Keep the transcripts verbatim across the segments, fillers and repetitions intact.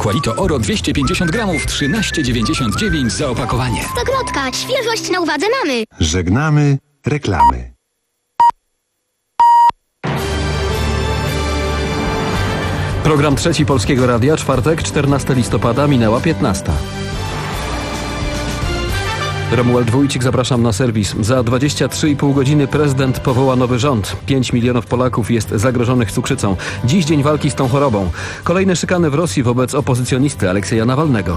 Qualito Oro dwieście pięćdziesiąt gramów, trzynaście dziewięćdziesiąt dziewięć za opakowanie. Stokrotка, świeżość na uwadze mamy. Żegnamy reklamy. Program Trzeci Polskiego Radia, czwartek, czternastego listopada, minęła piętnasta. Romuald Wójcik, zapraszam na serwis. Za dwadzieścia trzy i pół godziny prezydent powoła nowy rząd. pięć milionów Polaków jest zagrożonych cukrzycą. Dziś dzień walki z tą chorobą. Kolejne szykany w Rosji wobec opozycjonisty Aleksieja Nawalnego.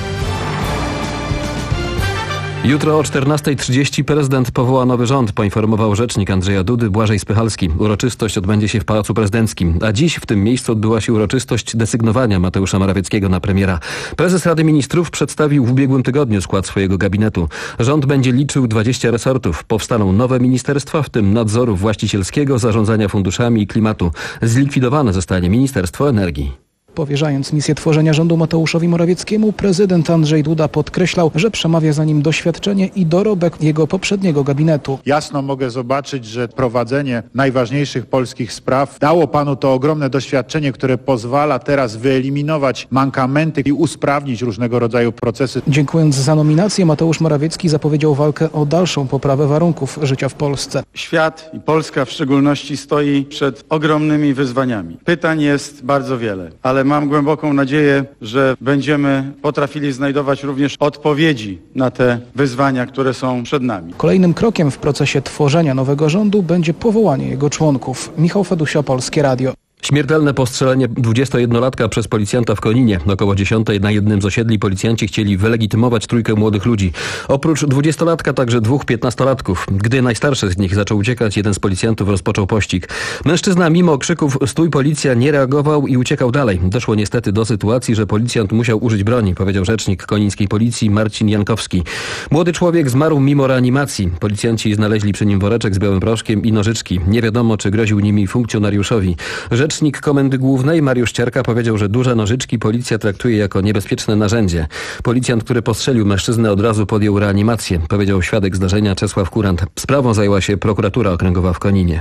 Jutro o czternastej trzydzieści prezydent powoła nowy rząd, poinformował rzecznik Andrzeja Dudy Błażej Spychalski. Uroczystość odbędzie się w Pałacu Prezydenckim, a dziś w tym miejscu odbyła się uroczystość desygnowania Mateusza Morawieckiego na premiera. Prezes Rady Ministrów przedstawił w ubiegłym tygodniu skład swojego gabinetu. Rząd będzie liczył dwadzieścia resortów. Powstaną nowe ministerstwa, w tym nadzoru właścicielskiego, zarządzania funduszami i klimatu. Zlikwidowane zostanie Ministerstwo Energii. Powierzając misję tworzenia rządu Mateuszowi Morawieckiemu, prezydent Andrzej Duda podkreślał, że przemawia za nim doświadczenie i dorobek jego poprzedniego gabinetu. Jasno mogę zobaczyć, że prowadzenie najważniejszych polskich spraw dało panu to ogromne doświadczenie, które pozwala teraz wyeliminować mankamenty i usprawnić różnego rodzaju procesy. Dziękując za nominację, Mateusz Morawiecki zapowiedział walkę o dalszą poprawę warunków życia w Polsce. Świat i Polska w szczególności stoi przed ogromnymi wyzwaniami. Pytań jest bardzo wiele, ale mam głęboką nadzieję, że będziemy potrafili znajdować również odpowiedzi na te wyzwania, które są przed nami. Kolejnym krokiem w procesie tworzenia nowego rządu będzie powołanie jego członków. Michał Fedusio, Polskie Radio. Śmiertelne postrzelenie dwudziestojednolatka przez policjanta w Koninie. Około dziesiątej na jednym z osiedli policjanci chcieli wylegitymować trójkę młodych ludzi. Oprócz dwudziestolatka także dwóch piętnastolatków. Gdy najstarszy z nich zaczął uciekać, jeden z policjantów rozpoczął pościg. Mężczyzna mimo krzyków "stój policja" nie reagował i uciekał dalej. Doszło niestety do sytuacji, że policjant musiał użyć broni, powiedział rzecznik konińskiej policji Marcin Jankowski. Młody człowiek zmarł mimo reanimacji. Policjanci znaleźli przy nim woreczek z białym proszkiem i nożyczki. Nie wiadomo, czy groził nimi funkcjonariuszowi. Rzecznik Komendy Głównej Mariusz Ciarka powiedział, że duże nożyczki policja traktuje jako niebezpieczne narzędzie. Policjant, który postrzelił mężczyznę, od razu podjął reanimację, powiedział świadek zdarzenia Czesław Kurant. Sprawą zajęła się prokuratura okręgowa w Koninie.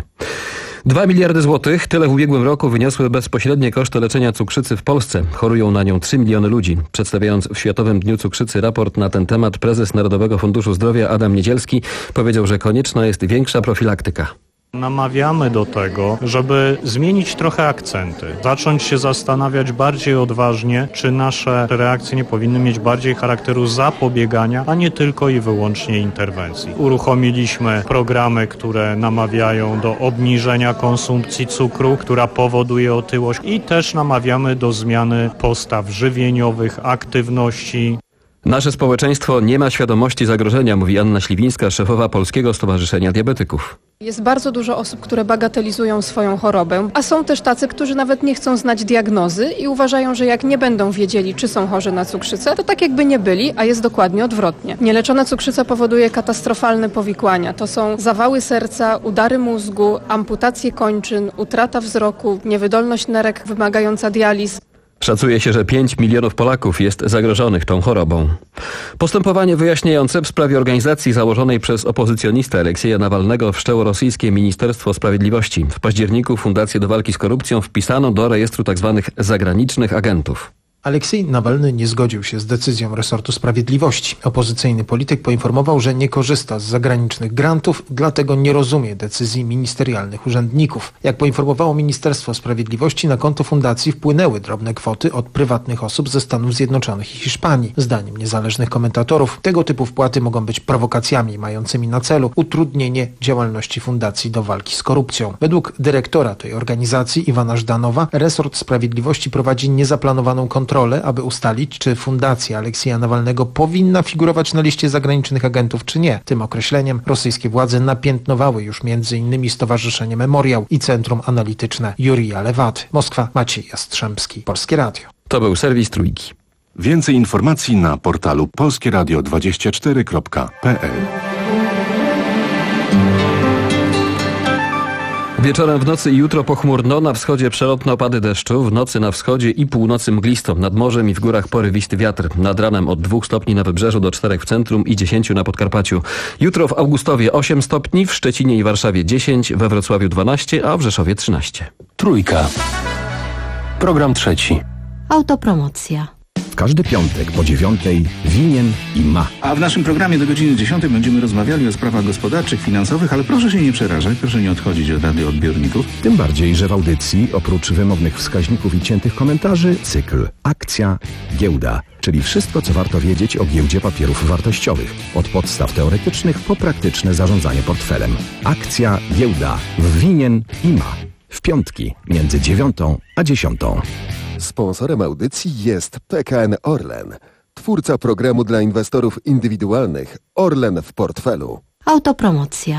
Dwa miliardy złotych, tyle w ubiegłym roku wyniosły bezpośrednie koszty leczenia cukrzycy w Polsce. Chorują na nią trzy miliony ludzi. Przedstawiając w Światowym Dniu Cukrzycy raport na ten temat, prezes Narodowego Funduszu Zdrowia Adam Niedzielski powiedział, że konieczna jest większa profilaktyka. Namawiamy do tego, żeby zmienić trochę akcenty, zacząć się zastanawiać bardziej odważnie, czy nasze reakcje nie powinny mieć bardziej charakteru zapobiegania, a nie tylko i wyłącznie interwencji. Uruchomiliśmy programy, które namawiają do obniżenia konsumpcji cukru, która powoduje otyłość, i też namawiamy do zmiany postaw żywieniowych, aktywności. Nasze społeczeństwo nie ma świadomości zagrożenia, mówi Anna Śliwińska, szefowa Polskiego Stowarzyszenia Diabetyków. Jest bardzo dużo osób, które bagatelizują swoją chorobę, a są też tacy, którzy nawet nie chcą znać diagnozy i uważają, że jak nie będą wiedzieli, czy są chorzy na cukrzycę, to tak jakby nie byli, a jest dokładnie odwrotnie. Nieleczona cukrzyca powoduje katastrofalne powikłania. To są zawały serca, udary mózgu, amputacje kończyn, utrata wzroku, niewydolność nerek wymagająca dializ. Szacuje się, że pięć milionów Polaków jest zagrożonych tą chorobą. Postępowanie wyjaśniające w sprawie organizacji założonej przez opozycjonistę Aleksieja Nawalnego wszczęło rosyjskie Ministerstwo Sprawiedliwości. W październiku Fundację do Walki z Korupcją wpisano do rejestru tzw. zagranicznych agentów. Aleksiej Nawalny nie zgodził się z decyzją resortu sprawiedliwości. Opozycyjny polityk poinformował, że nie korzysta z zagranicznych grantów, dlatego nie rozumie decyzji ministerialnych urzędników. Jak poinformowało Ministerstwo Sprawiedliwości, na konto fundacji wpłynęły drobne kwoty od prywatnych osób ze Stanów Zjednoczonych i Hiszpanii. Zdaniem niezależnych komentatorów, tego typu wpłaty mogą być prowokacjami mającymi na celu utrudnienie działalności Fundacji do Walki z Korupcją. Według dyrektora tej organizacji Iwana Żdanowa, resort sprawiedliwości prowadzi niezaplanowaną kontrolę, aby ustalić, czy fundacja Aleksieja Nawalnego powinna figurować na liście zagranicznych agentów, czy nie. Tym określeniem rosyjskie władze napiętnowały już między innymi Stowarzyszenie Memoriał i Centrum Analityczne Jurija Lewaty. Moskwa, Maciej Jastrzębski, Polskie Radio. To był serwis Trójki. Więcej informacji na portalu polskie radio dwadzieścia cztery kropka p l. Wieczorem w nocy i jutro pochmurno, na wschodzie przelotne opady deszczu, w nocy na wschodzie i północy mglisto, nad morzem i w górach porywisty wiatr. Nad ranem od dwóch stopni na wybrzeżu do czterech w centrum i dziesięciu na Podkarpaciu. Jutro w Augustowie osiem stopni, w Szczecinie i Warszawie dziesięć, we Wrocławiu dwanaście, a w Rzeszowie trzynaście. Trójka. Program trzeci. Autopromocja. W każdy piątek po dziewiątej winien i ma. A w naszym programie do godziny dziesiątej będziemy rozmawiali o sprawach gospodarczych, finansowych, ale proszę się nie przerażać, proszę nie odchodzić od radioodbiorników. Tym bardziej, że w audycji oprócz wymownych wskaźników i ciętych komentarzy cykl Akcja, Giełda, czyli wszystko, co warto wiedzieć o giełdzie papierów wartościowych. Od podstaw teoretycznych po praktyczne zarządzanie portfelem. Akcja, Giełda w winien i ma. W piątki między dziewiątą a dziesiątą. Sponsorem audycji jest P K N Orlen, twórca programu dla inwestorów indywidualnych Orlen w portfelu. Autopromocja.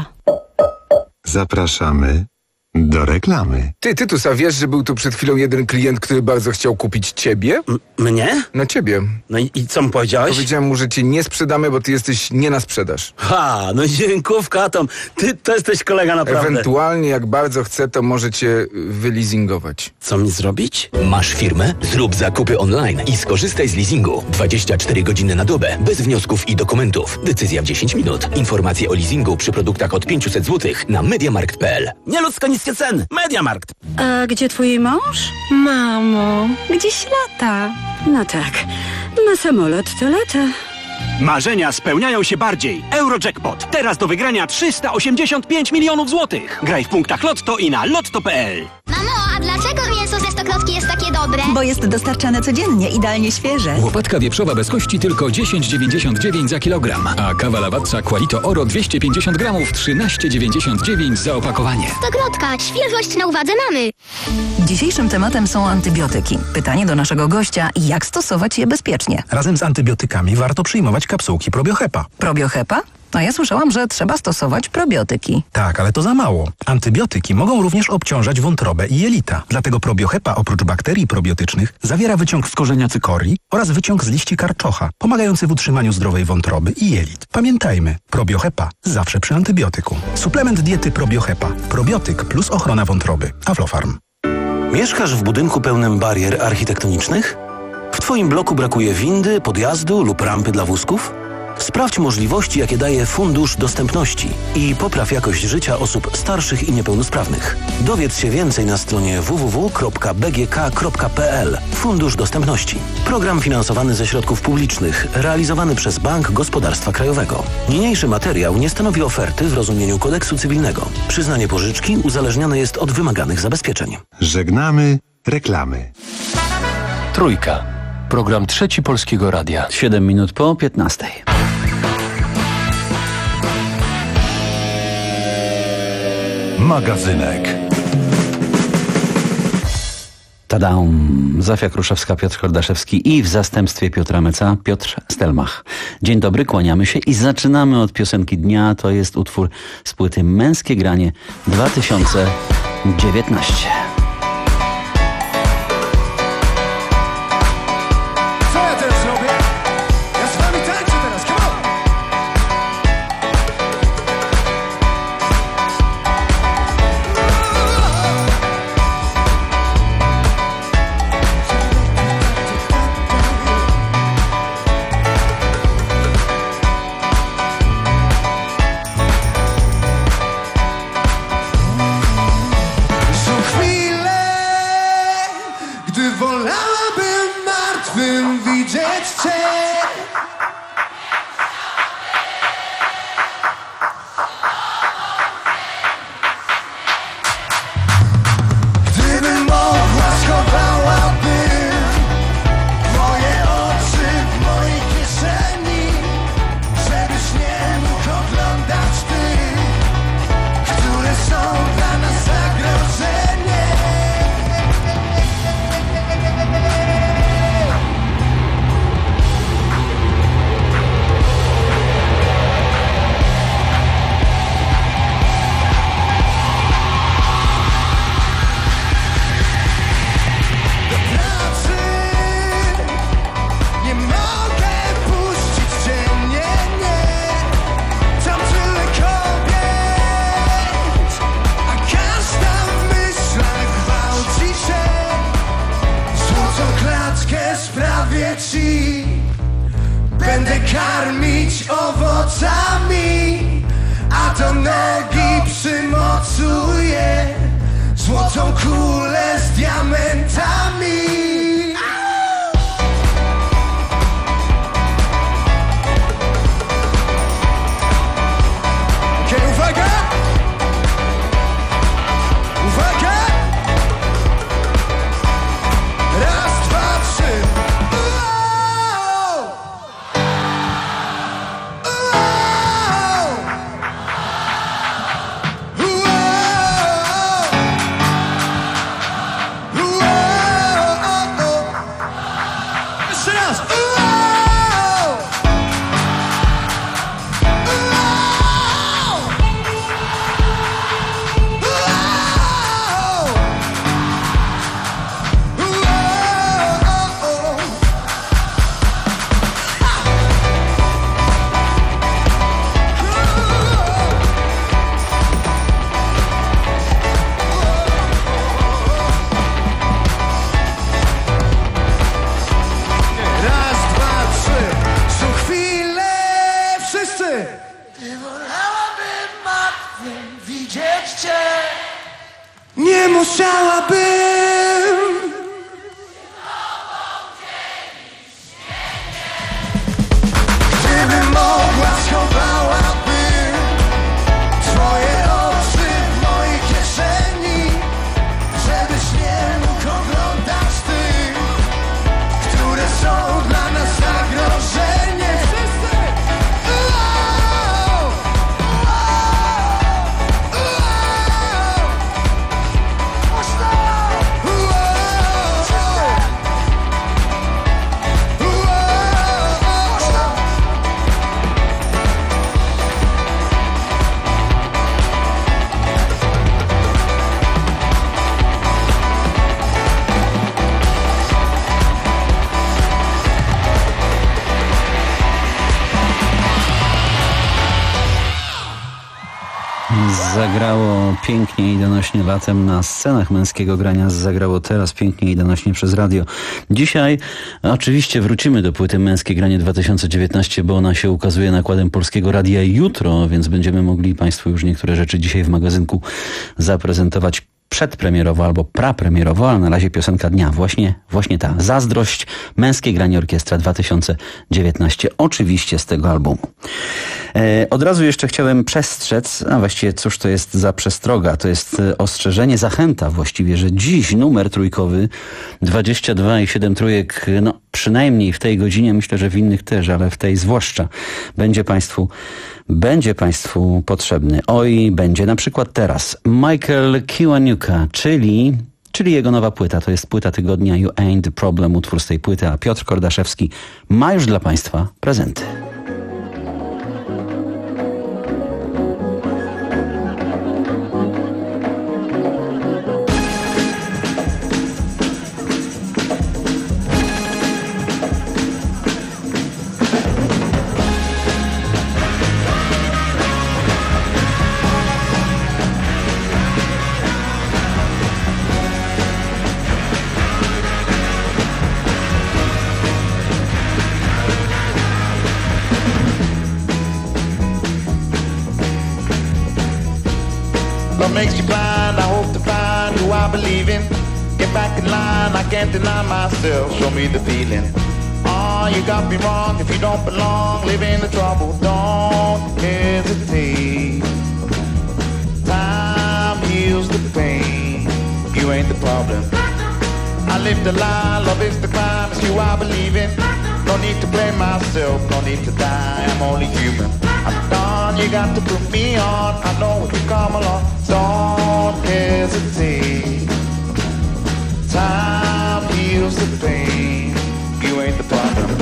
Zapraszamy do reklamy. Ty, Tytus, a wiesz, że był tu przed chwilą jeden klient, który bardzo chciał kupić ciebie? M- mnie? No ciebie. No i, i co mu powiedziałeś? Powiedziałem mu, że cię nie sprzedamy, bo ty jesteś nie na sprzedaż. Ha, no dziękówka, Tom. Ty to jesteś kolega naprawdę. Ewentualnie, jak bardzo chce, to może cię wyleasingować. Co mi zrobić? Masz firmę? Zrób zakupy online i skorzystaj z leasingu. dwadzieścia cztery godziny na dobę, bez wniosków i dokumentów. Decyzja w dziesięć minut. Informacje o leasingu przy produktach od pięćset złotych na mediamarkt kropka p l. Nieludzko niskie ceny. Mediamarkt. A gdzie twój mąż? Mamo, gdzieś lata. No tak, na samolot to lata. Marzenia spełniają się bardziej. Eurojackpot. Teraz do wygrania trzysta osiemdziesiąt pięć milionów złotych. Graj w punktach Lotto i na lotto kropka p l. Mamo, a dlaczego mięso ze Stokrotki jest takie dobre? Bo jest dostarczane codziennie, idealnie świeże. Łopatka wieprzowa bez kości tylko dziesięć dziewięćdziesiąt dziewięć za kilogram, a kawa Lavazza Qualito Oro dwieście pięćdziesiąt gramów trzynaście dziewięćdziesiąt dziewięć za opakowanie. Stokrotka, świeżość na uwadze mamy. Dzisiejszym tematem są antybiotyki. Pytanie do naszego gościa, jak stosować je bezpiecznie? Razem z antybiotykami warto przyjmować kapsułki Probiohepa. Probiohepa? No ja słyszałam, że trzeba stosować probiotyki. Tak, ale to za mało. Antybiotyki mogą również obciążać wątrobę i jelita. Dlatego Probiohepa oprócz bakterii probiotycznych zawiera wyciąg z korzenia cykorii oraz wyciąg z liści karczocha, pomagający w utrzymaniu zdrowej wątroby i jelit. Pamiętajmy, Probiohepa zawsze przy antybiotyku. Suplement diety Probiohepa. Probiotyk plus ochrona wątroby. Aflofarm. Mieszkasz w budynku pełnym barier architektonicznych? W twoim bloku brakuje windy, podjazdu lub rampy dla wózków? Sprawdź możliwości, jakie daje Fundusz Dostępności i popraw jakość życia osób starszych i niepełnosprawnych. Dowiedz się więcej na stronie w w w kropka b g k kropka p l. Fundusz Dostępności. Program finansowany ze środków publicznych, realizowany przez Bank Gospodarstwa Krajowego. Niniejszy materiał nie stanowi oferty w rozumieniu kodeksu cywilnego. Przyznanie pożyczki uzależnione jest od wymaganych zabezpieczeń. Żegnamy reklamy. Trójka. Program Trzeci Polskiego Radia. siedem minut po piętnastej. Magazynek. Tadam! Zofia Kruszewska, Piotr Kordaszewski i w zastępstwie Piotra Meca Piotr Stelmach. Dzień dobry, kłaniamy się i zaczynamy od piosenki dnia. To jest utwór z płyty Męskie Granie dwa tysiące dziewiętnaście. Będę karmić owocami, a do nogi przymocuję złotą kulę z diamentami. teraz! Nie musiałabym. Gdybym mogła, schowałabym twoje oczy w mojej kieszeni, żebyś nie mógł oglądać tych, które są dla nas zagrożeniem. Wszyscy! Zagrało pięknie i donośnie latem na scenach męskiego grania, zagrało teraz pięknie i donośnie przez radio. Dzisiaj oczywiście wrócimy do płyty Męskie Granie dwa tysiące dziewiętnaście, bo ona się ukazuje nakładem Polskiego Radia jutro, więc będziemy mogli Państwu już niektóre rzeczy dzisiaj w magazynku zaprezentować przedpremierowo albo prapremierowo, ale na razie piosenka dnia. Właśnie, właśnie ta. Zazdrość, Męskie Granie Orkiestra dwa tysiące dziewiętnaście. Oczywiście z tego albumu. E, od razu jeszcze chciałem przestrzec, a właściwie cóż to jest za przestroga? To jest ostrzeżenie, zachęta właściwie, że dziś numer trójkowy dwadzieścia dwa i siedem trójek, no przynajmniej w tej godzinie, myślę, że w innych też, ale w tej zwłaszcza, będzie Państwu będzie Państwu potrzebny. Oj, będzie na przykład teraz Michael Kiwanuka, czyli, czyli jego nowa płyta. To jest płyta tygodnia You Ain't the Problem, utwór z tej płyty, a Piotr Kordaszewski ma już dla Państwa prezenty. Makes you blind, I hope to find who I believe in. Get back in line, I can't deny myself, show me the feeling. Oh, you got me wrong, if you don't belong, live in the trouble, don't hesitate. Time heals the pain, you ain't the problem. I live the lie, love is the crime, it's you I believe in. No need to blame myself, no need to die, I'm only human. I'm done, you got to put me on, I know if you come along, don't hesitate. Time heals the pain, you ain't the problem.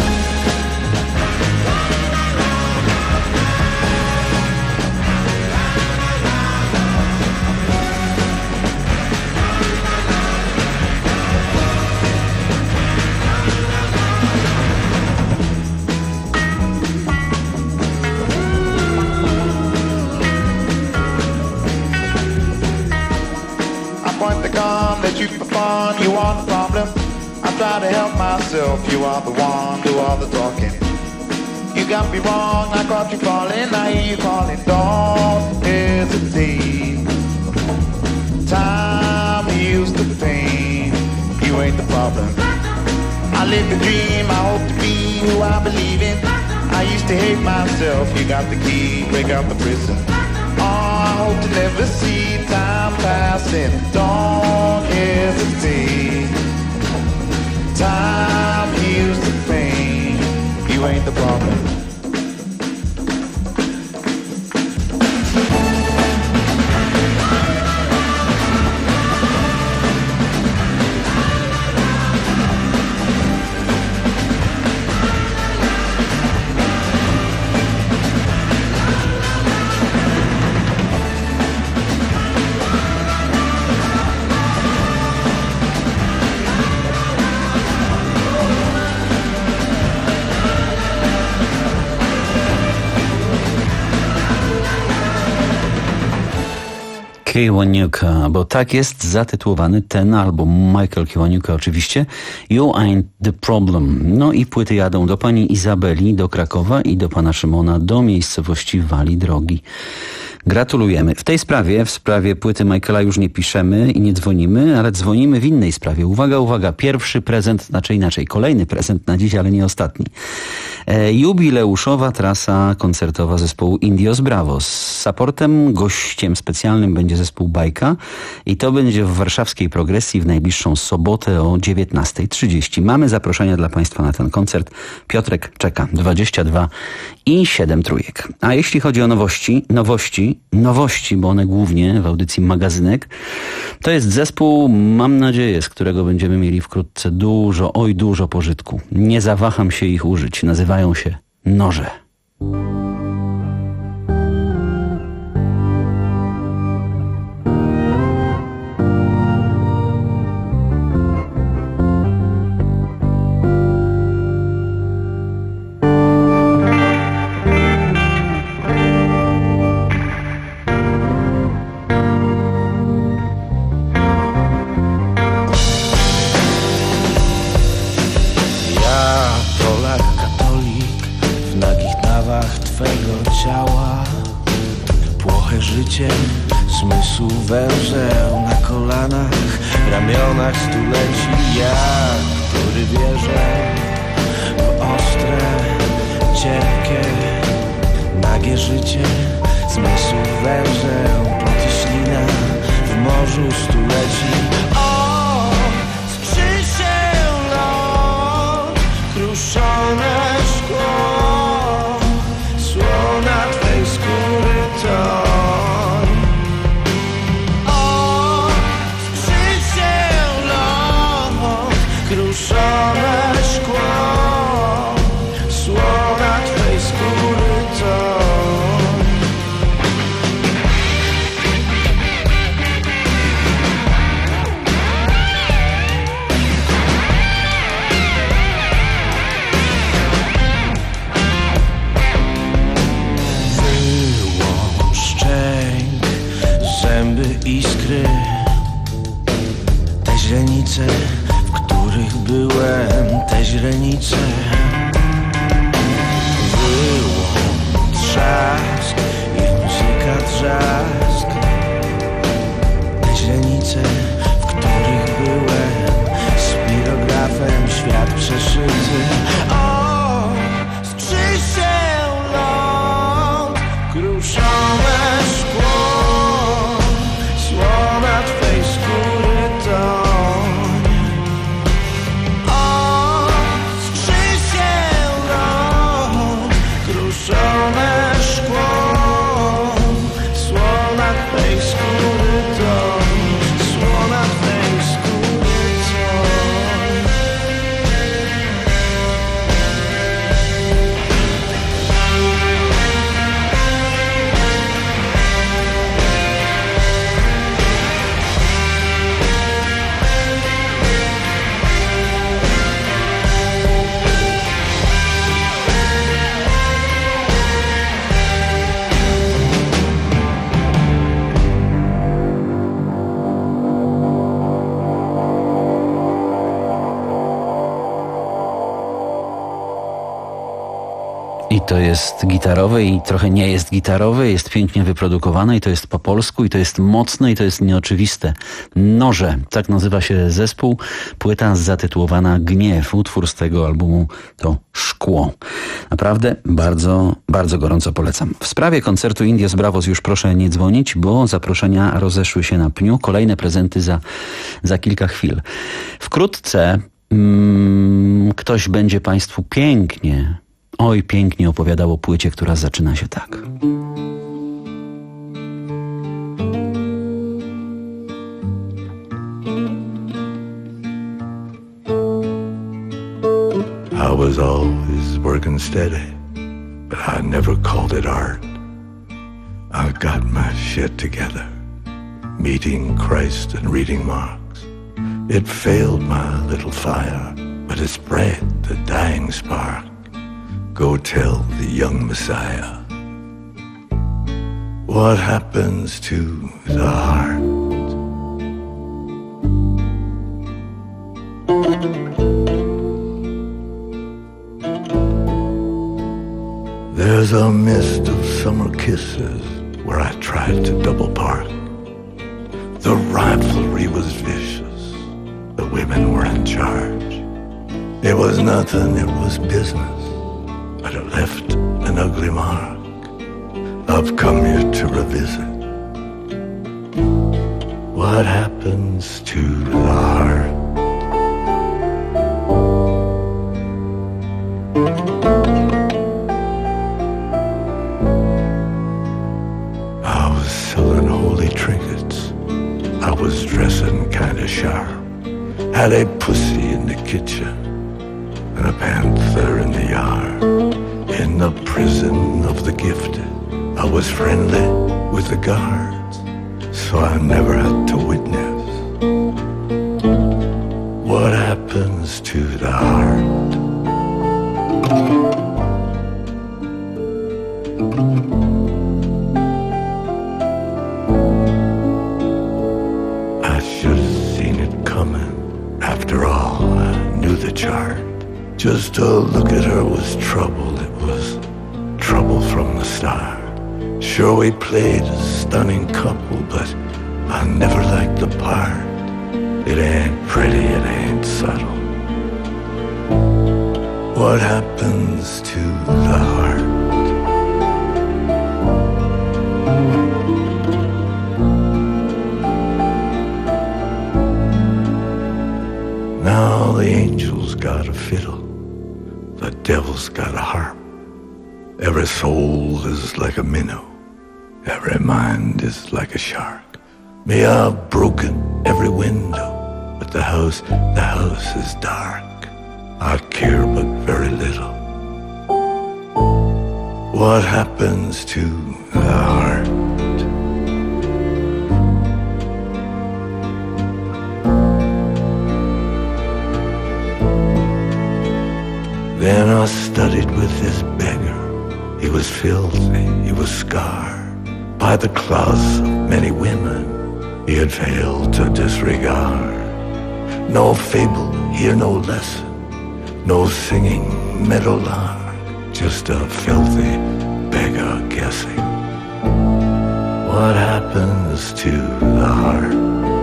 That you for fun, you are the problem. I try to help myself, you are the one, do all the talking. You got me wrong, I caught you falling, I hear you calling, don't hesitate. Time heals the pain, you ain't the problem. I live the dream, I hope to be who I believe in. I used to hate myself, you got the key, break out the prison. I hope to never see time passing. Don't hesitate. Time heals the pain. You ain't the problem. Kiwanuka, bo tak jest zatytułowany ten album. Michael Kiwanuka oczywiście. You Ain't the Problem. No i płyty jadą do pani Izabeli, do Krakowa i do pana Szymona, do miejscowości Wali Drogi. Gratulujemy. W tej sprawie, w sprawie płyty Michaela już nie piszemy i nie dzwonimy, ale dzwonimy w innej sprawie. Uwaga, uwaga, pierwszy prezent, znaczy inaczej, kolejny prezent na dziś, ale nie ostatni. E, jubileuszowa trasa koncertowa zespołu Indios Bravos. Z supportem, gościem specjalnym będzie zespół Bajka i to będzie w warszawskiej Progresji w najbliższą sobotę o dziewiętnasta trzydzieści. Mamy zaproszenia dla państwa na ten koncert. Piotrek czeka. dwadzieścia dwa i siedem trójek. A jeśli chodzi o nowości, nowości, nowości, bo one głównie w audycji Magazynek, to jest zespół, mam nadzieję, z którego będziemy mieli wkrótce dużo, oj dużo pożytku. Nie zawaham się ich użyć. Nazywają się Noże. Zmysł węzeł na kolanach, ramionach stuleci, jak który wierzę w ostre, cierpkie, nagie życie. Zmysł węzeł, poty ślina w morzu stuleci. O, skrzy się lot, kruszone szkło, słona twej skóry to. Kruszone szkło, słona twej skóry to. Wyłącz szczęk, zęby, iskry, te źrenice, byłem, te źrenice. Wyłącz trzask i muzyka drzask, te źrenice, w których byłem, spirografem świat przeszyty. O, skrzy się lot, kruszone szkło, słona twej skóry to. Kruszone szkło, słona twej skóry to, słona twej skóry to. I to jest gitarowe i trochę nie jest gitarowe, jest pięknie wyprodukowane i to jest po polsku i to jest mocne i to jest nieoczywiste. Noże, tak nazywa się zespół. Płyta zatytułowana Gniew. Utwór z tego albumu to Szkło. Naprawdę bardzo, bardzo gorąco polecam. W sprawie koncertu Indios Bravos już proszę nie dzwonić, bo zaproszenia rozeszły się na pniu. Kolejne prezenty za, za kilka chwil. Wkrótce mm, ktoś będzie państwu pięknie Oj, pięknie opowiadał o płycie, która zaczyna się tak. I was always working steady, but I never called it art. I got my shit together, meeting Christ and reading Marx. It failed my little fire, but it spread the dying spark. Go tell the young Messiah. What happens to the heart? There's a mist of summer kisses where I tried to double park. The rivalry was vicious. The women were in charge. It was nothing, it was business, but it left an ugly mark. I've come here to revisit what happens to the heart. I was selling holy trinkets. I was dressing kinda sharp. Had a pussy in the kitchen and a panther in the yard. In the prison of the gifted, I was friendly with the guards, so I never had to witness what happens to the heart. I should have seen it coming. After all, I knew the chart. Just to look at her was trouble. It was trouble from the start. Sure, we played a stunning couple, but I never liked the part. It ain't pretty, it ain't subtle. What happens to the heart? Now the angel's got a fiddle, the devil's got a harp. Every soul is like a minnow, every mind is like a shark. Me, I've broken every window, but the house, the house is dark. I care but very little. What happens to the heart? Then I studied with this beggar. He was filthy, he was scarred by the claws of many women he had failed to disregard. No fable, here no lesson, no singing meadowlark, just a filthy beggar guessing what happens to the heart.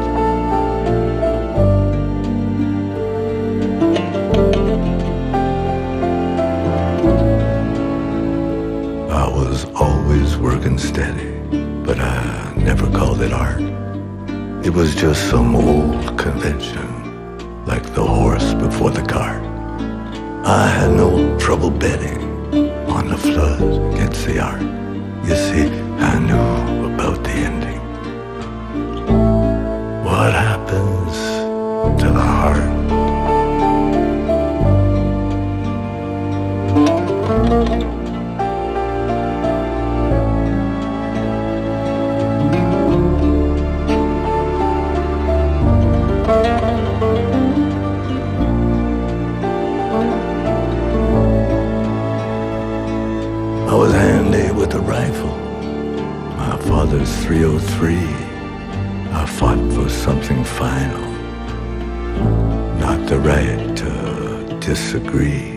I was always working steady, but I never called it art. It was just some old convention, like the horse before the cart. I had no trouble betting on the flood against the ark. You see, I knew about the ending. What happens to the heart? I was handy with a rifle, my father's three oh three. I fought for something final, not the right to disagree.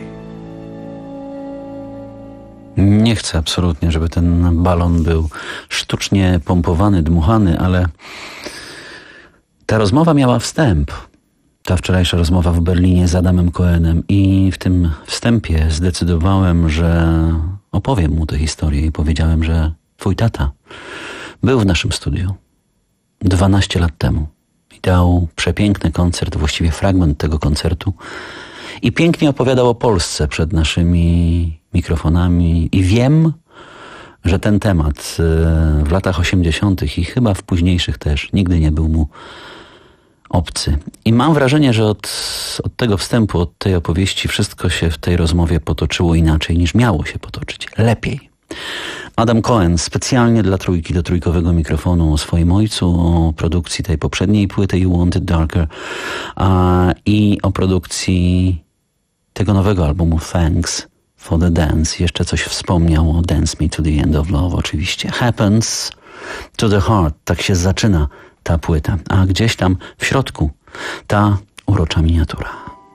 Nie chcę absolutnie, żeby ten balon był sztucznie pompowany, dmuchany, ale ta rozmowa miała wstęp. Ta wczorajsza rozmowa w Berlinie z Adamem Cohenem i w tym wstępie zdecydowałem, że opowiem mu tę historię i powiedziałem, że twój tata był w naszym studiu dwanaście lat temu i dał przepiękny koncert, właściwie fragment tego koncertu i pięknie opowiadał o Polsce przed naszymi mikrofonami i wiem, że ten temat w latach osiemdziesiątych i chyba w późniejszych też nigdy nie był mu obcy. I mam wrażenie, że od, od tego wstępu, od tej opowieści wszystko się w tej rozmowie potoczyło inaczej niż miało się potoczyć. Lepiej. Adam Cohen specjalnie dla Trójki do trójkowego mikrofonu o swoim ojcu, o produkcji tej poprzedniej płyty You Want It Darker a, i o produkcji tego nowego albumu Thanks for the Dance. Jeszcze coś wspomniał o Dance Me to the End of Love oczywiście. Happens to the Heart. Tak się zaczyna ta płyta. A gdzieś tam w środku ta urocza miniatura.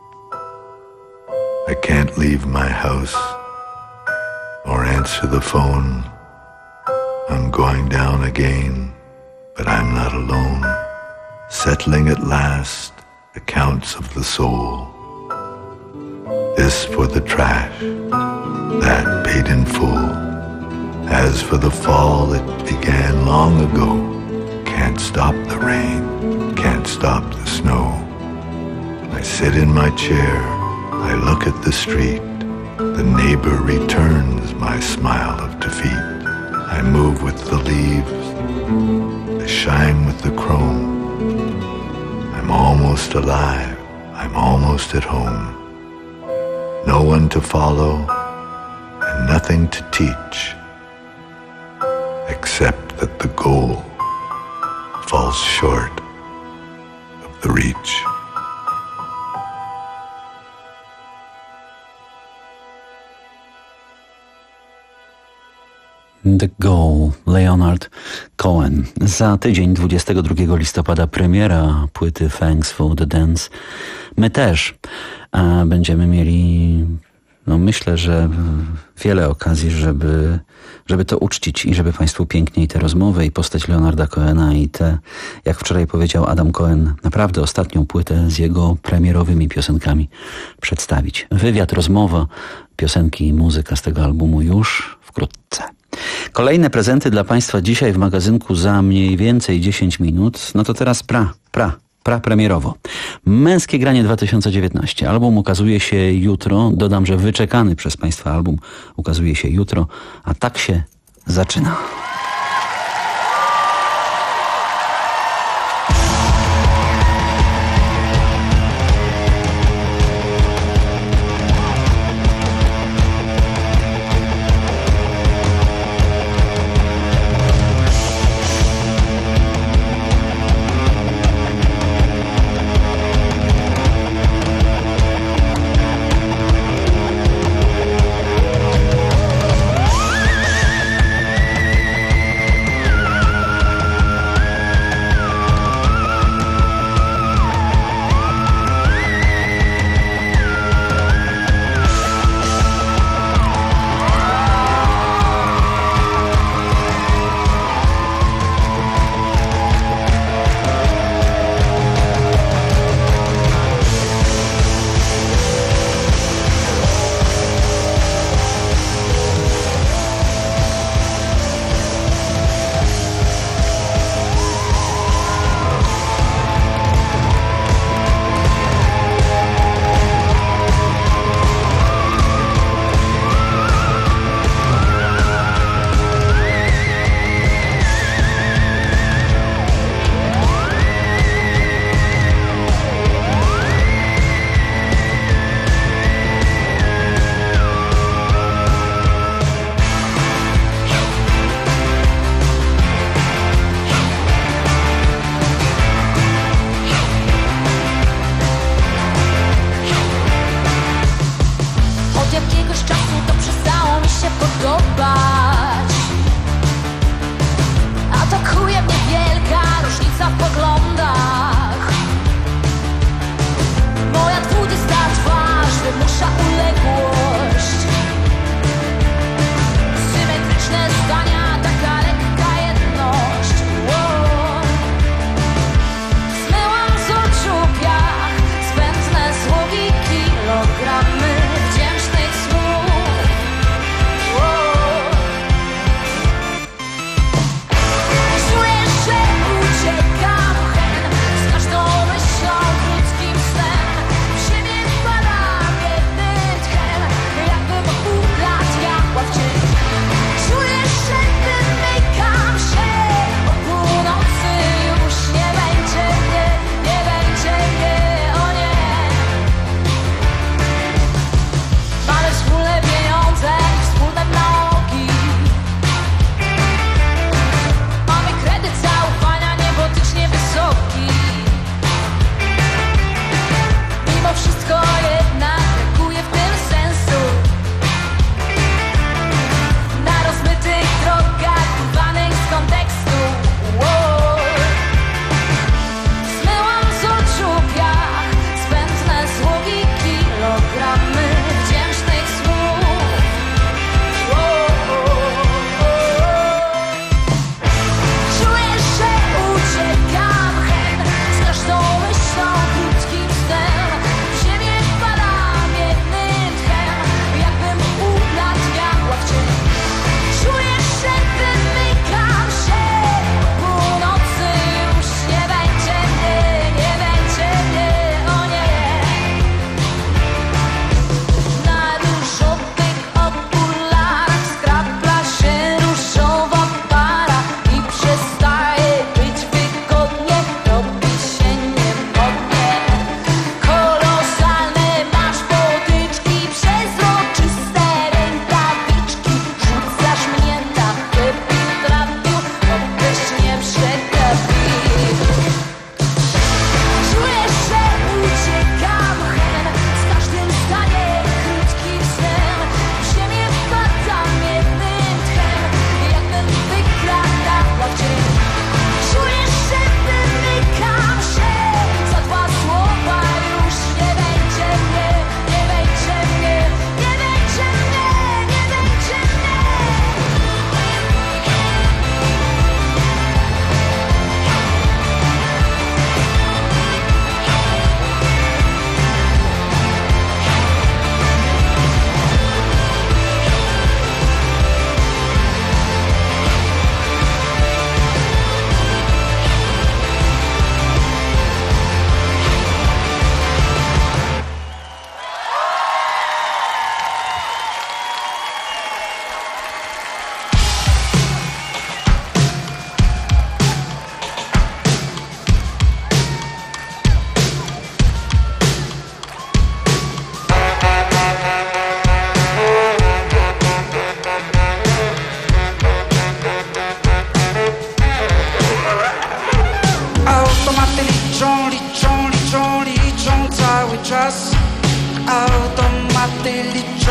I can't leave my house or answer the phone. I'm going down again, but I'm not alone. Settling at last accounts of the soul. This for the trash, that paid in full. As for the fall that began long ago, can't stop the rain, can't stop the snow. I sit in my chair, I look at the street. The neighbor returns my smile of defeat. I move with the leaves, I shine with the chrome. I'm almost alive, I'm almost at home. No one to follow and nothing to teach, except that the goal falls short of the reach. The Goal, Leonard Cohen. Za tydzień, dwudziestego drugiego listopada, premiera płyty Thanks for the Dance. My też a będziemy mieli, no myślę, że wiele okazji, żeby, żeby to uczcić i żeby Państwu piękniej te rozmowy i postać Leonarda Cohena i te, jak wczoraj powiedział Adam Cohen, naprawdę ostatnią płytę z jego premierowymi piosenkami przedstawić. Wywiad, rozmowa, piosenki i muzyka z tego albumu już wkrótce. Kolejne prezenty dla Państwa dzisiaj w magazynku za mniej więcej dziesięć minut. No to teraz pra, pra, pra premierowo. Męskie granie dwa tysiące dziewiętnaście. Album ukazuje się jutro. Dodam, że wyczekany przez Państwa album ukazuje się jutro. A tak się zaczyna.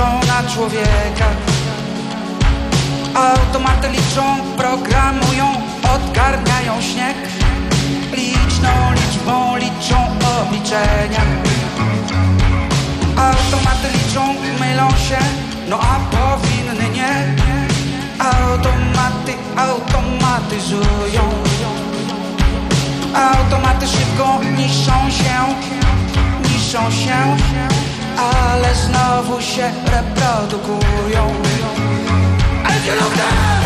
liczą na człowieka. Automaty liczą, programują, odgarniają śnieg. Liczną liczbą liczą obliczenia. Automaty liczą, mylą się, no a powinny nie. Automaty automatyzują. Automaty szybko niszczą się, niszczą się, ale znowu się reprodukują. And you know that.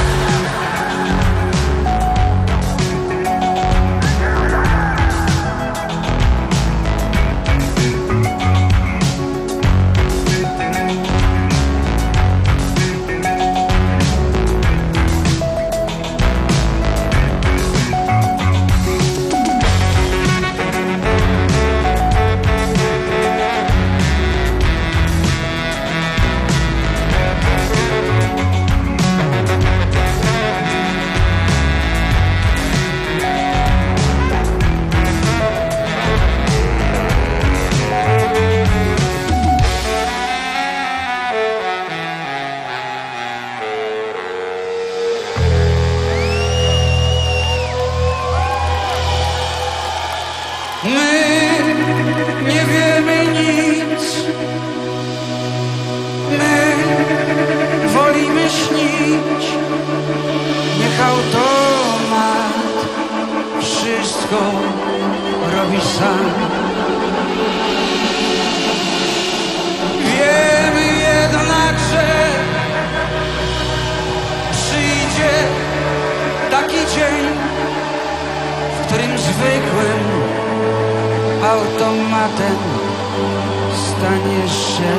Automatem staniesz się.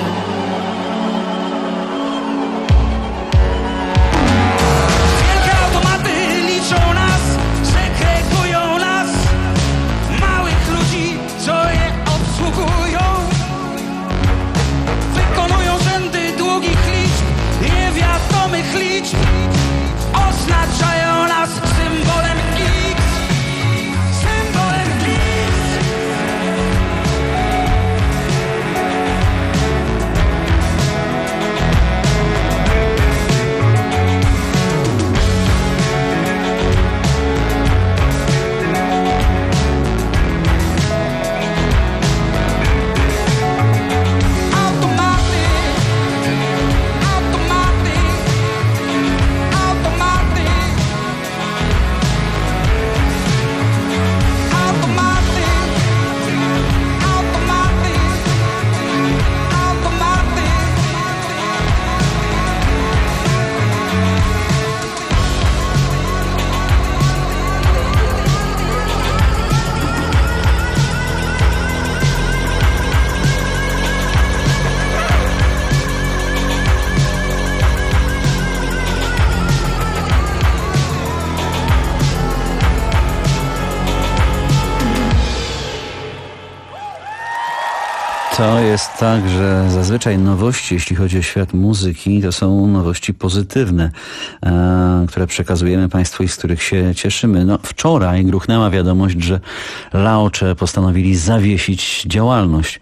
Wielkie automaty liczą nas, segregują nas. Małych ludzi, co je obsługują. Wykonują rzędy długich liczb, niewiadomych liczb. Oznaczają nas symbolem X. Symbolem X. To jest tak, że zazwyczaj nowości, jeśli chodzi o świat muzyki, to są nowości pozytywne, e, które przekazujemy Państwu i z których się cieszymy. No, wczoraj gruchnęła wiadomość, że Laocze postanowili zawiesić działalność.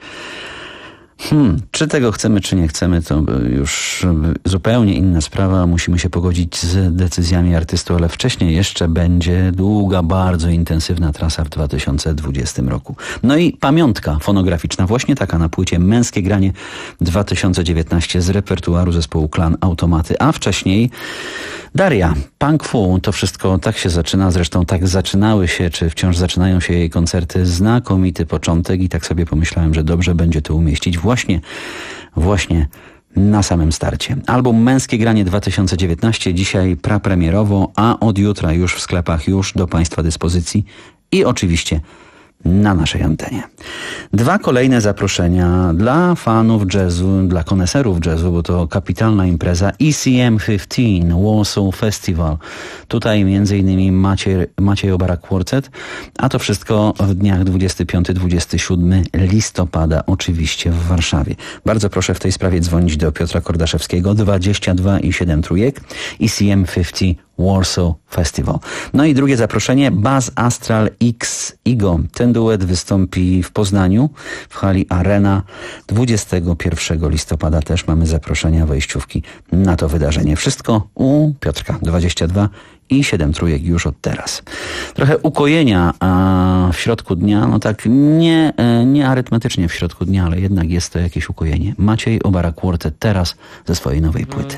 Hmm, czy tego chcemy, czy nie chcemy, to już zupełnie inna sprawa. Musimy się pogodzić z decyzjami artystów, ale wcześniej jeszcze będzie długa, bardzo intensywna trasa w dwa tysiące dwudziestym roku. No i pamiątka fonograficzna, właśnie taka na płycie Męskie Granie dwa tysiące dziewiętnaście z repertuaru zespołu Klan Automaty, a wcześniej Daria, Punk Fu. To wszystko tak się zaczyna, zresztą tak zaczynały się, czy wciąż zaczynają się jej koncerty. Znakomity początek i tak sobie pomyślałem, że dobrze będzie to umieścić właśnie, właśnie na samym starcie. Album Męskie Granie dwa tysiące dziewiętnaście dzisiaj prapremierowo, a od jutra już w sklepach, już do Państwa dyspozycji i oczywiście na naszej antenie. Dwa kolejne zaproszenia dla fanów jazzu, dla koneserów jazzu, bo to kapitalna impreza E C M piętnaście Warsaw Festival. Tutaj między innymi Maciej, Maciej Obarak-Quartet, a to wszystko w dniach dwudziestego piątego do dwudziestego siódmego listopada, oczywiście w Warszawie. Bardzo proszę w tej sprawie dzwonić do Piotra Kordaszewskiego, dwadzieścia dwa i siedem trójek, E C M piętnaście Warsaw Festival. No i drugie zaproszenie, Buzz Astral X Igo. Ten duet wystąpi w Poznaniu w hali Arena dwudziestego pierwszego listopada. Też mamy zaproszenia, wejściówki na to wydarzenie. Wszystko u Piotrka dwadzieścia dwa i siedem trójek już od teraz. Trochę ukojenia a w środku dnia, no tak nie, nie arytmetycznie w środku dnia, ale jednak jest to jakieś ukojenie. Maciej Obara Quartet teraz ze swojej nowej płyty.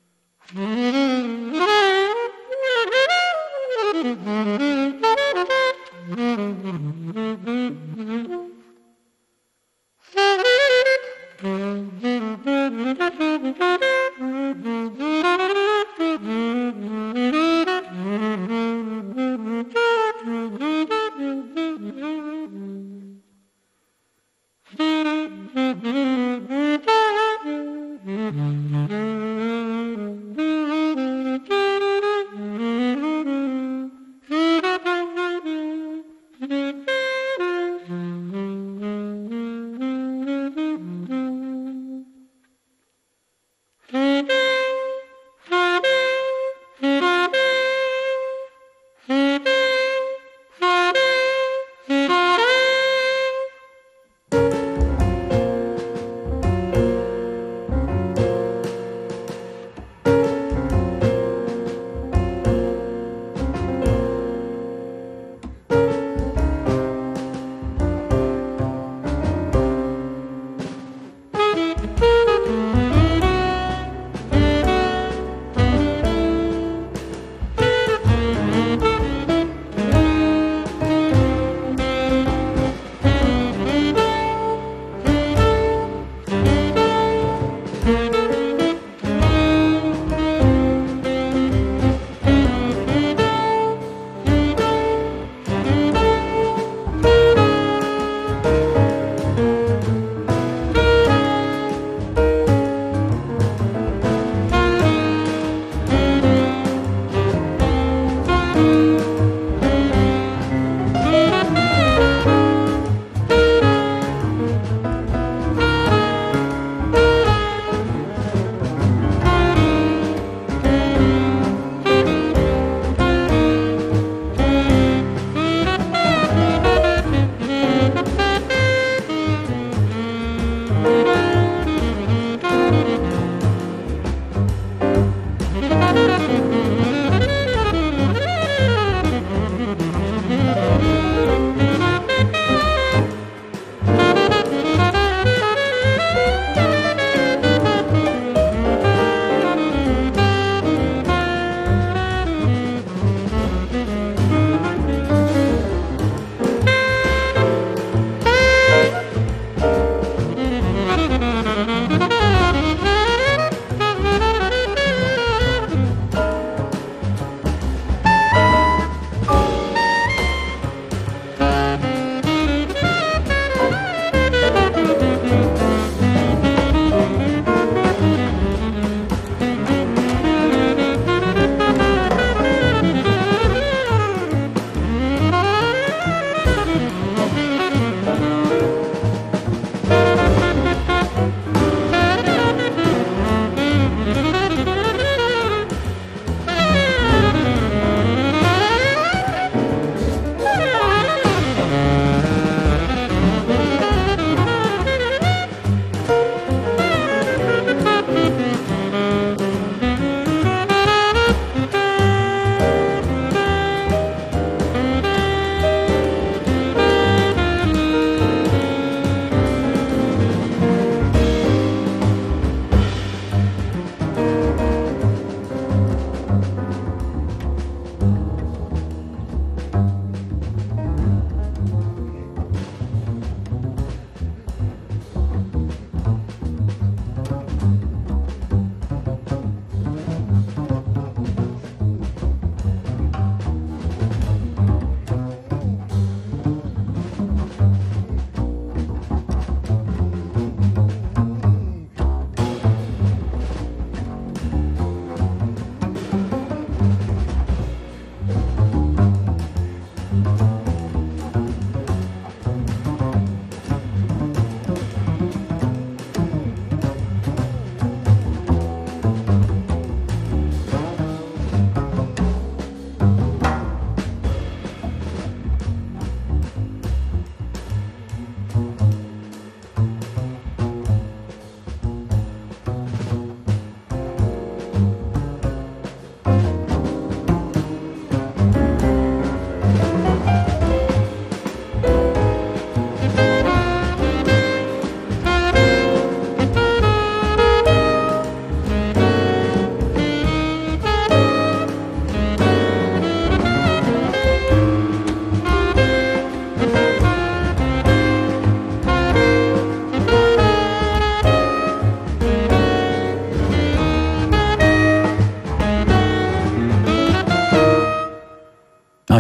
Mm-hmm.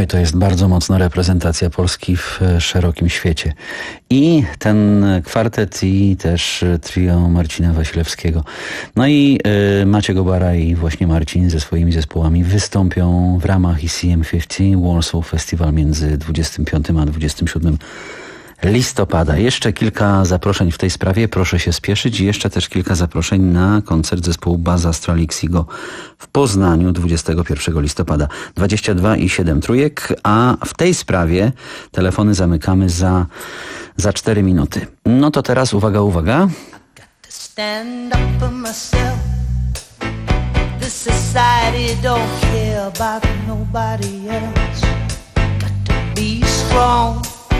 Oj, to jest bardzo mocna reprezentacja Polski w szerokim świecie. I ten kwartet i też trio Marcina Wasilewskiego. No i y, Maciek Obara i właśnie Marcin ze swoimi zespołami wystąpią w ramach E C M pięćdziesiąt Warsaw Festival między dwudziestym piątym a dwudziestym siódmym listopada. Jeszcze kilka zaproszeń w tej sprawie, proszę się spieszyć. I jeszcze też kilka zaproszeń na koncert zespołu Baz Astral Ixigo w Poznaniu dwudziestego pierwszego listopada. dwadzieścia dwa i siedem trójek, a w tej sprawie telefony zamykamy za, za cztery minuty. No to teraz uwaga, uwaga. Stand up for myself. This society don't care about nobody else. Got to be strong.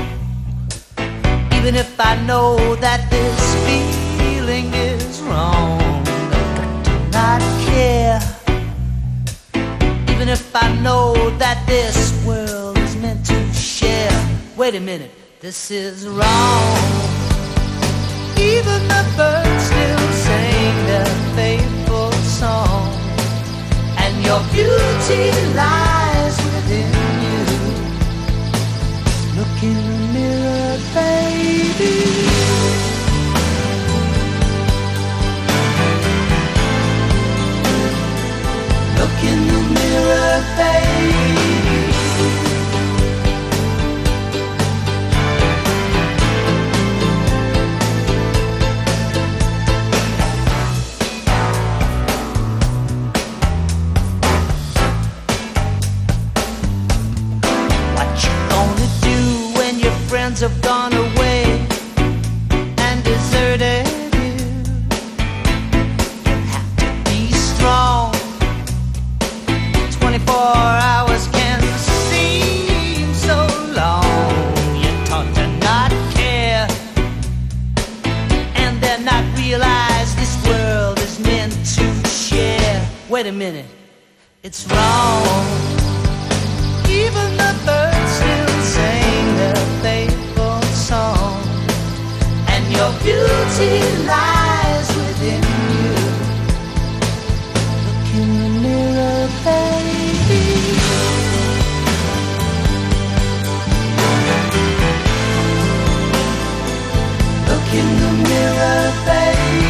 Even if I know that this feeling is wrong, I've got to not care. Even if I know that this world is meant to share. Wait a minute, this is wrong. Even the birds still sing their faithful song, and your beauty lies within you. Look in the mirror, baby. Look in the mirror, baby. Have gone away and deserted you. You have to be strong. Twenty-four hours can seem so long. You're taught to not care and then not realize this world is meant to share. Wait a minute, it's wrong. Even the birds still sing their faithful song, and your beauty lies within you. Look in the mirror, baby. Look in the mirror, baby.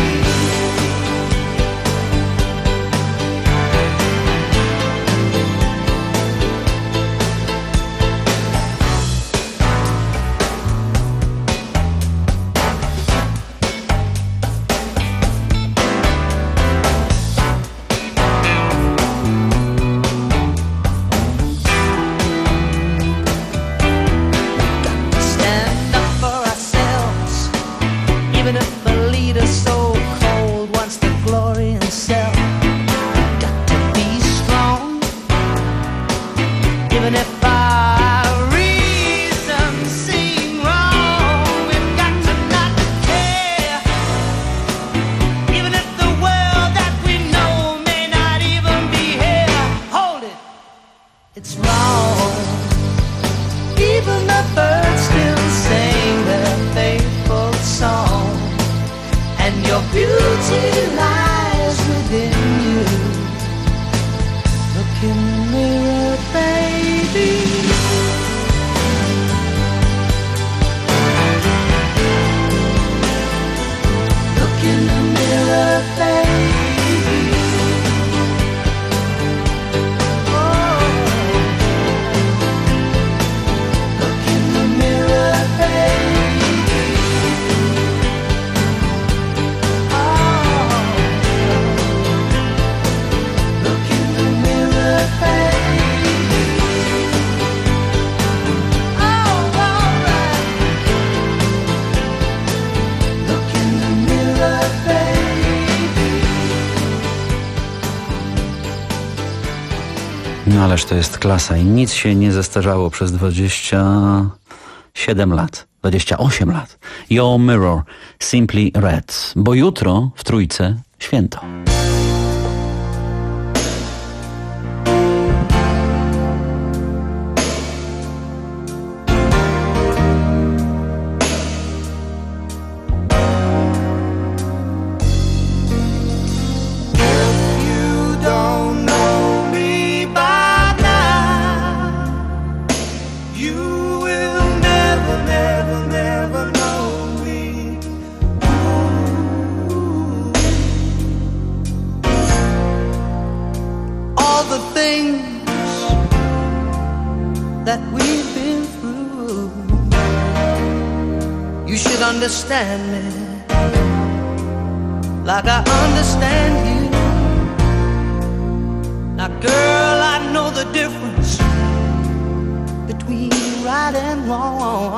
No ależ to jest klasa i nic się nie zestarzało przez dwadzieścia siedem lat, dwadzieścia osiem lat. Your Mirror, Simply Red, bo jutro w Trójce święto. You will never, never, never know me. Ooh. All the things that we've been through, you should understand me like I understand you. Now girl, I know the difference between right and wrong.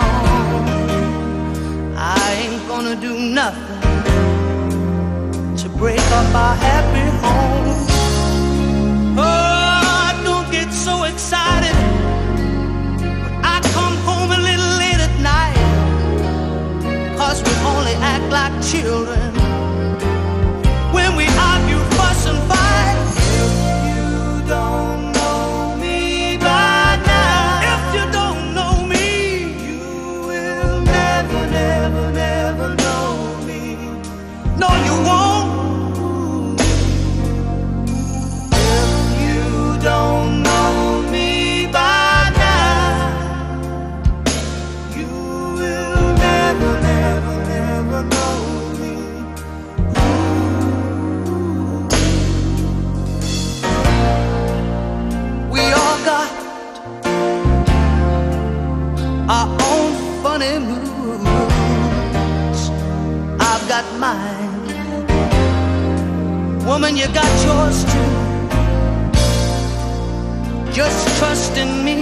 I ain't gonna do nothing to break up our happy home. Oh, don't get so excited when I come home a little late at night, 'cause we only act like children when we argue, fuss and fight. If you don't know me by now, if you don't know me, you will never, never, never know me. No, you won't. If you don't know me by now, you will never, never, never know me. We all got our own funny moods. I've got mine. Woman, you got yours too. Just trust in me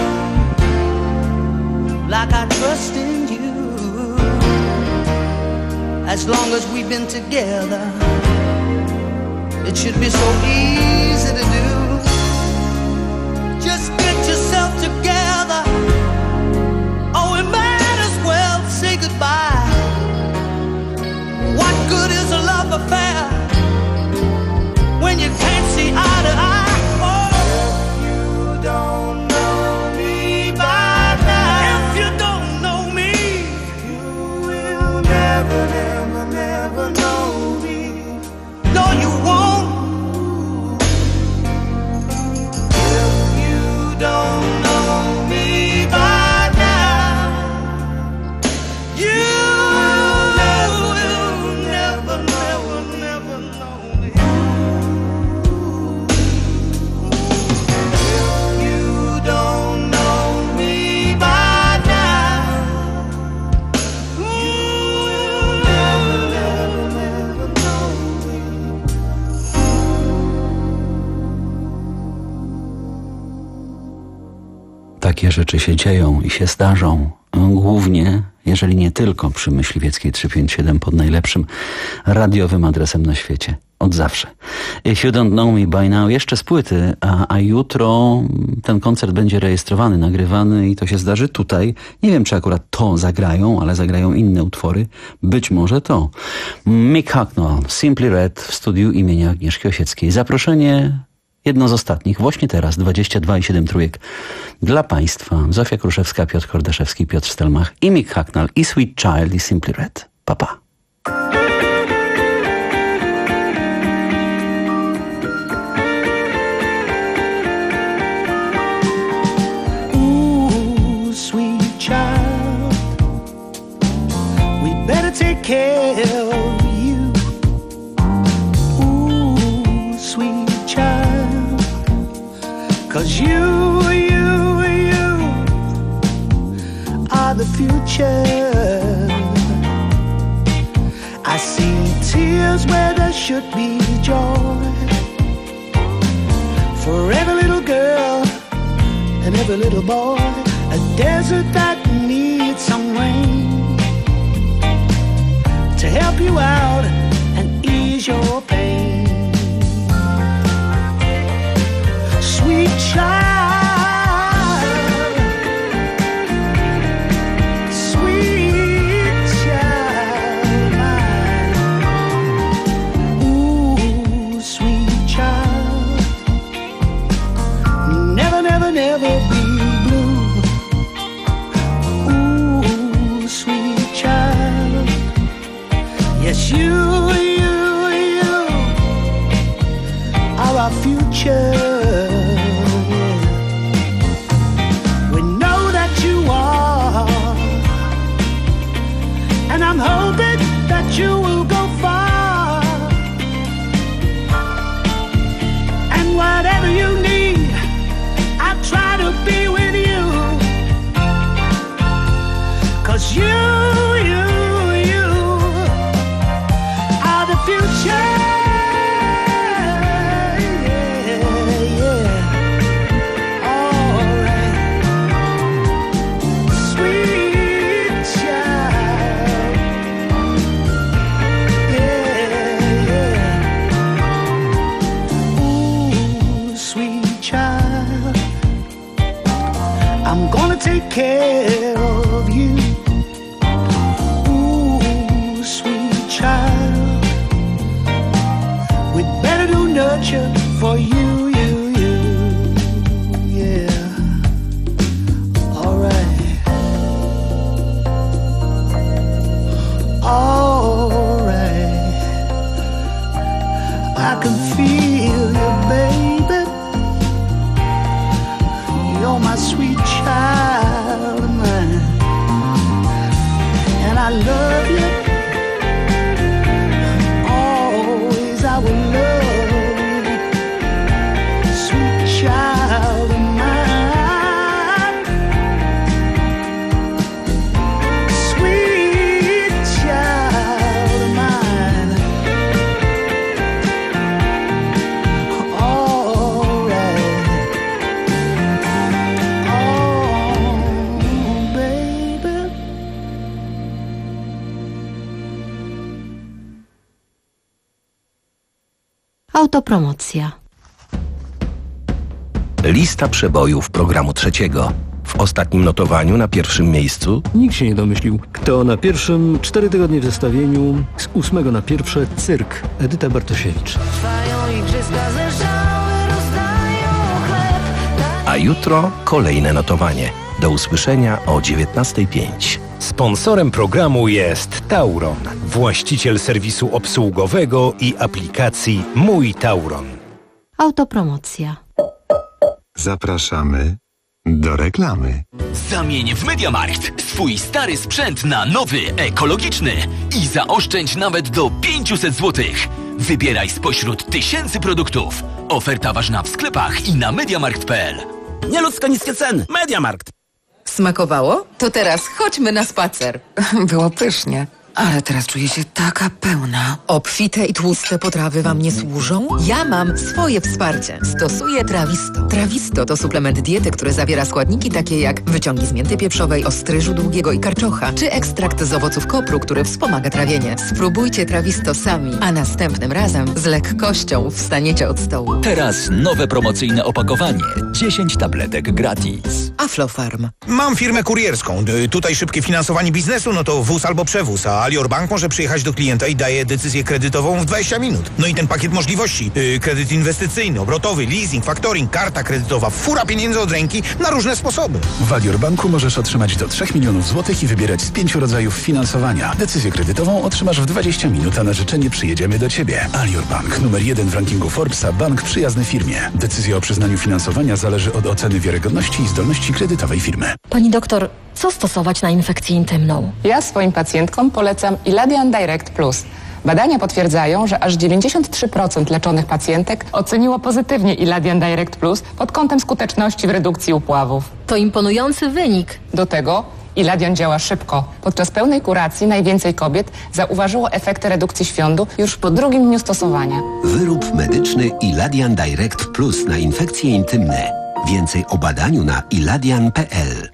like I trust in you. As long as we've been together, it should be so easy to do. Just get yourself together, or we might as well say goodbye. What good is a love affair when you can't see eye to eye? Oh, if you don't know me by now, if you don't know me, you will never, never, never know me. No, you won't. If you don't know me by now, you will never, never, never know me. If you don't know me by now, you will never, never, never know me. Takie rzeczy się dzieją i się zdarzą. Głównie, jeżeli nie tylko przy Myśliwieckiej trzysta pięćdziesiąt siedem pod najlepszym radiowym adresem na świecie. Od zawsze. If You Don't Know Me By Now jeszcze z płyty, a, a jutro ten koncert będzie rejestrowany, nagrywany i to się zdarzy tutaj. Nie wiem, czy akurat to zagrają, ale zagrają inne utwory. Być może to. Mick Hucknall, Simply Red w studiu imienia Agnieszki Osieckiej. Zaproszenie jedno z ostatnich, właśnie teraz, dwadzieścia dwa i siedem trójek dla Państwa. Zofia Kruszewska, Piotr Kordaszewski, Piotr Stelmach i Mick Hucknall i Sweet Child i Simply Red. Pa, pa. Ooh, sweet child, we better take care of you. Ooh, sweet child, 'cause you, you, you are the future. I see tears where there should be joy. For every little girl and every little boy, a desert that needs some rain to help you out and ease your pain. Sweet child, sweet child mine. Ooh, sweet child, never, never, never be blue. Ooh, sweet child, yes, you, you, you wanna take care of you. Ooh, sweet child, we'd better do nurture for you, you, you, yeah. All right, all right. I can feel you, baby. You're my sweet child of mine, and I love you. Always I will love you, sweet child of mine, sweet child of mine. All right. Autopromocja. Lista przebojów programu trzeciego. W ostatnim notowaniu na pierwszym miejscu nikt się nie domyślił, kto na pierwszym, cztery tygodnie w zestawieniu, z ósmego na pierwsze, Cyrk, Edyta Bartosiewicz. A jutro kolejne notowanie. Do usłyszenia o dziewiętnastej pięć. Sponsorem programu jest Tauron, właściciel serwisu obsługowego i aplikacji Mój Tauron. Autopromocja. Zapraszamy do reklamy. Zamień w MediaMarkt swój stary sprzęt na nowy, ekologiczny i zaoszczędź nawet do pięćset złotych. Wybieraj spośród tysięcy produktów. Oferta ważna w sklepach i na mediamarkt kropka p l. Nieludzko niskie ceny. MediaMarkt. Smakowało? To teraz chodźmy na spacer. Było pysznie. Ale teraz czuję się taka pełna. Obfite i tłuste potrawy wam nie służą? Ja mam swoje wsparcie. Stosuję Trawisto. Trawisto to suplement diety, który zawiera składniki takie jak wyciągi z mięty pieprzowej, ostryżu długiego i karczocha, czy ekstrakt z owoców kopru, który wspomaga trawienie. Spróbujcie Trawisto sami, a następnym razem z lekkością wstaniecie od stołu. Teraz nowe promocyjne opakowanie. dziesięć tabletek gratis. Aflofarm. Mam firmę kurierską. Tutaj szybkie finansowanie biznesu, no to wóz albo przewóz, a Alior Bank może przyjechać do klienta i daje decyzję kredytową w dwadzieścia minut. No i ten pakiet możliwości. Yy, kredyt inwestycyjny, obrotowy, leasing, factoring, karta kredytowa, fura pieniędzy od ręki na różne sposoby. W Alior Banku możesz otrzymać do trzech milionów złotych i wybierać z pięciu rodzajów finansowania. Decyzję kredytową otrzymasz w dwadzieścia minut, a na życzenie przyjedziemy do Ciebie. Alior Bank, numer jeden w rankingu Forbesa, bank przyjazny firmie. Decyzja o przyznaniu finansowania zależy od oceny wiarygodności i zdolności kredytowej firmy. Pani doktor, co stosować na infekcję intymną? Ja swoim pacjentkom polecam Iladian Direct Plus. Badania potwierdzają, że aż dziewięćdziesiąt trzy procent leczonych pacjentek oceniło pozytywnie Iladian Direct Plus pod kątem skuteczności w redukcji upławów. To imponujący wynik. Do tego Iladian działa szybko. Podczas pełnej kuracji najwięcej kobiet zauważyło efekty redukcji świądu już po drugim dniu stosowania. Wyrób medyczny Iladian Direct Plus na infekcje intymne. Więcej o badaniu na iladian kropka p l.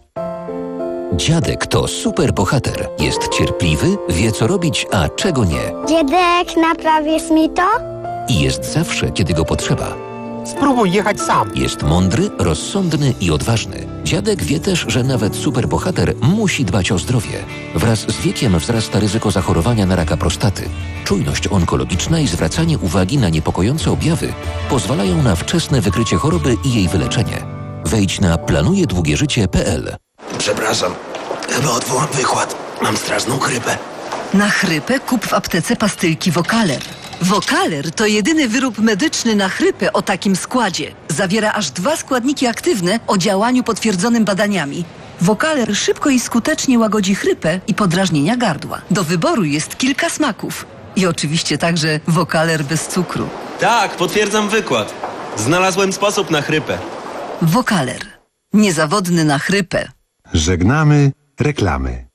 Dziadek to super bohater. Jest cierpliwy, wie co robić, a czego nie. Dziadek, naprawisz mi to? I jest zawsze, kiedy go potrzeba. Spróbuj jechać sam. Jest mądry, rozsądny i odważny. Dziadek wie też, że nawet superbohater musi dbać o zdrowie. Wraz z wiekiem wzrasta ryzyko zachorowania na raka prostaty. Czujność onkologiczna i zwracanie uwagi na niepokojące objawy pozwalają na wczesne wykrycie choroby i jej wyleczenie. Wejdź na planuje długie życie kropka p l. Przepraszam, chyba odwołam wykład. Mam straszną chrypę. Na chrypę kup w aptece pastylki Wokaler. Wokaler to jedyny wyrób medyczny na chrypę o takim składzie. Zawiera aż dwa składniki aktywne o działaniu potwierdzonym badaniami. Wokaler szybko i skutecznie łagodzi chrypę i podrażnienia gardła. Do wyboru jest kilka smaków. I oczywiście także Wokaler bez cukru. Tak, potwierdzam wykład. Znalazłem sposób na chrypę. Wokaler. Niezawodny na chrypę. Żegnamy reklamy.